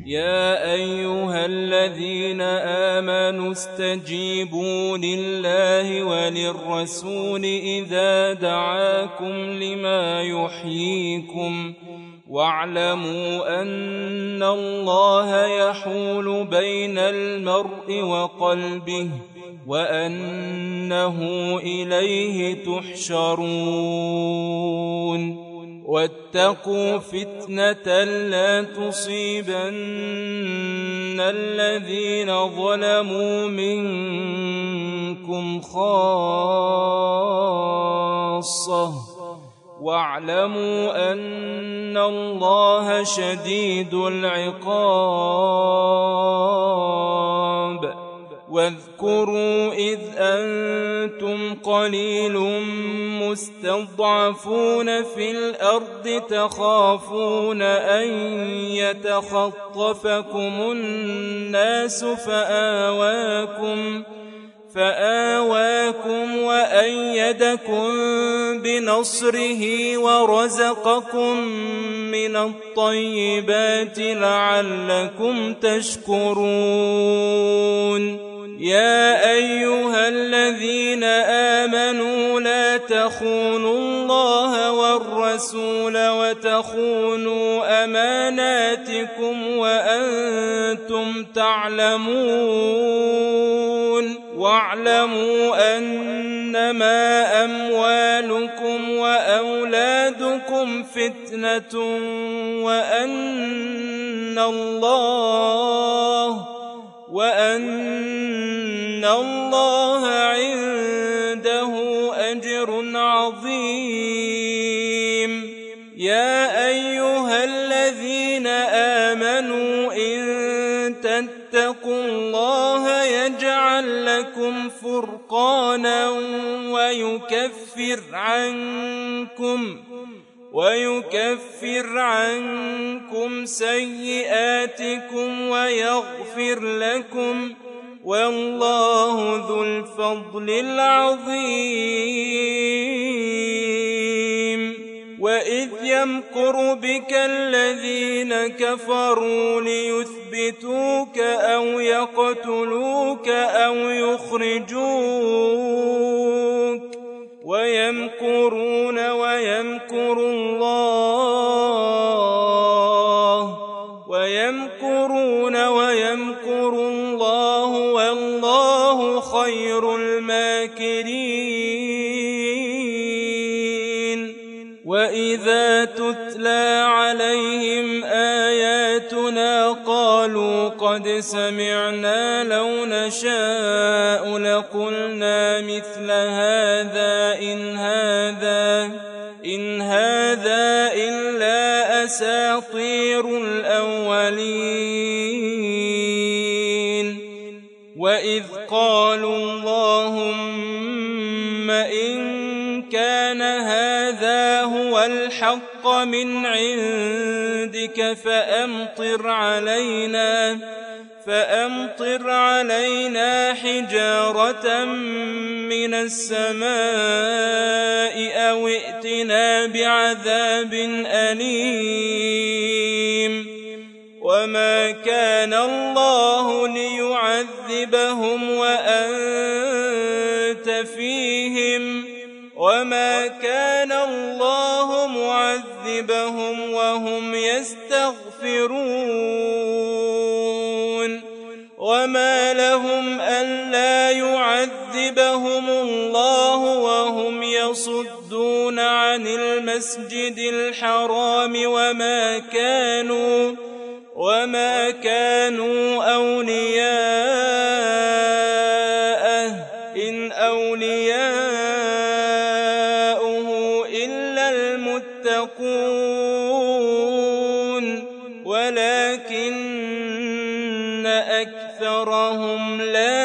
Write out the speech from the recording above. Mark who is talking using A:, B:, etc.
A: يا أيها الذين آمنوا استجيبوا لله وللرسول إذا دعاكم لما يحييكم واعلموا أن الله يحول بين المرء وقلبه وأنه إليه تحشرون واتقوا فتنة لا تصيبن الذين ظلموا منكم خاصة واعلموا أن الله شديد العقاب واذكروا إذ أنتم قليل مستضعفون في الأرض تخافون أن يتخطفكم الناس فآواكم وأيدكم بنصره ورزقكم من الطيبات لعلكم تشكرون يا أيها الذين آمنوا لا تخونوا الله والرسول وتخونوا أماناتكم وأنتم تعلمون واعلموا أنما أموالكم وأولادكم فتنة وأن الله عنده أجر عظيم يا أيها الذين آمنوا إن تتقوا الله يجعل لكم فرقانا ويكفر عنكم سيئاتكم ويغفر لكم والله ذو الفضل العظيم وإذ يمكر بك الذين كفروا ليثبتوك أو يقتلوك أو يخرجوك ويمكرون ويمكر الله والله خير الماكرين وإذا تتلى عليهم آياتنا قالوا قد سمعنا لو نشاء لقلنا مثل هذا إن هذا إلا أساطير الأولين وإذ قالوا اللهم إن كان هذا هو الحق من عندك فأمطر علينا حجارة من السماء أو ائتنا بعذاب أليم وما كان الله ليعذبهم وأنت فيهم وما كان الله معذبهم وهم يستغفرون وما لهم ألا يعذبهم الله وهم يصدون عن المسجد الحرام وما كانوا أولياءه إن أولياؤه إلا المتقون ولكن أكثرهم لا